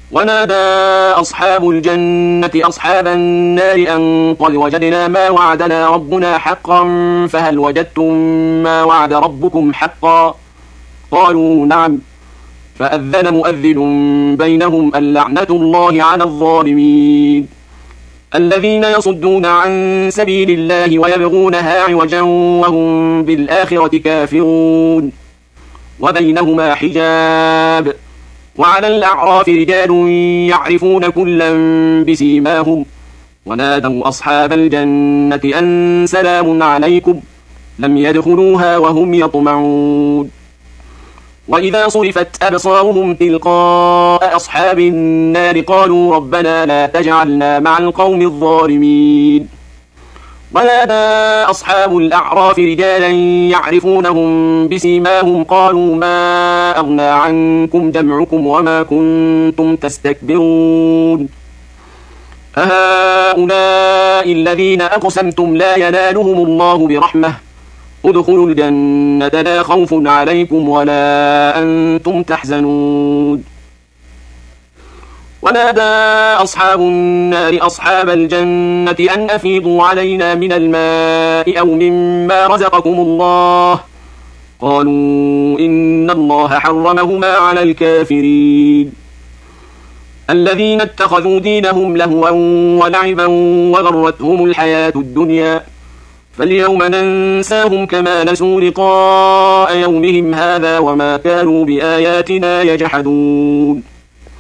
ونادى أصحاب الجنة أصحاب النار أن قد وجدنا ما وعدنا ربنا حقا فهل وجدتم ما وعد ربكم حقا؟ قالوا نعم. فأذن مؤذن بينهم اللعنة الله على الظالمين الذين يصدون عن سبيل الله ويبغونها عوجا وهم بالآخرة كافرون وبينهما حجاب وعلى الأعراف رجال يعرفون كلا بسيماهم ونادوا أصحاب الجنة أن سلام عليكم لم يدخلوها وهم يطمعون وإذا صرفت أبصارهم تلقاء أصحاب النار قالوا ربنا لا تجعلنا مع القوم الظالمين ونادى أصحاب الأعراف رجالا يعرفونهم بسيماهم قالوا ما أغنى عنكم جمعكم وما كنتم تستكبرون أهؤلاء الذين أقسمتم لا ينالهم الله برحمة ادخلوا الجنة لا خوف عليكم ولا أنتم تحزنون ونادى أصحاب النار أصحاب الجنة أن أفيضوا علينا من الماء أو مما رزقكم الله قالوا إن الله حرمهما على الكافرين الذين اتخذوا دينهم لهوا ولعبا وغرتهم الحياة الدنيا فاليوم ننساهم كما نسوا لقاء يومهم هذا وما كانوا بآياتنا يجحدون